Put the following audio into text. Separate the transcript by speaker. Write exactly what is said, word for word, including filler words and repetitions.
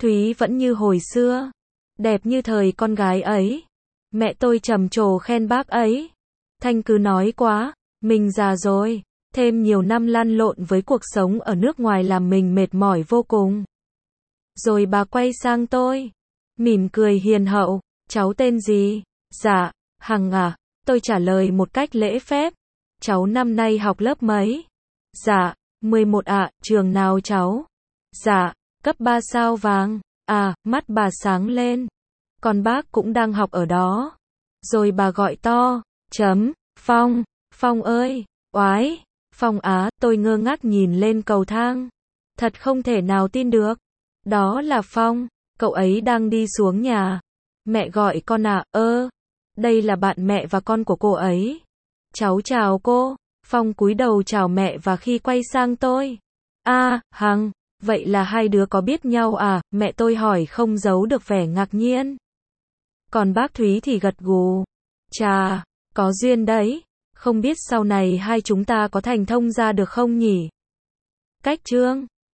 Speaker 1: Thúy vẫn như hồi xưa, đẹp như thời con gái ấy. Mẹ tôi trầm trồ khen bác ấy. Thanh cứ nói quá, mình già rồi, thêm nhiều năm lăn lộn với cuộc sống ở nước ngoài làm mình mệt mỏi vô cùng. Rồi bà quay sang tôi, mỉm cười hiền hậu, cháu tên gì? Dạ, Hằng à, tôi trả lời một cách lễ phép. Cháu năm nay học lớp mấy? Dạ, mười một ạ, trường nào cháu? Dạ, cấp ba sao vàng. À, mắt bà sáng lên. Còn bác cũng đang học ở đó. Rồi bà gọi to, chấm, Phong, Phong ơi, oái, Phong á, tôi ngơ ngác nhìn lên cầu thang. Thật không thể nào tin được. Đó là Phong, cậu ấy đang đi xuống nhà. Mẹ gọi con à, ơ, đây là bạn mẹ và con của cô ấy. Cháu chào cô. Phong cúi đầu chào mẹ và khi quay sang tôi. À, Hằng, vậy là hai đứa có biết nhau à? Mẹ tôi hỏi không giấu được vẻ ngạc nhiên. Còn bác Thúy thì gật gù. Chà, có duyên đấy. Không biết sau này hai chúng ta có thành thông ra được không nhỉ? Cách chương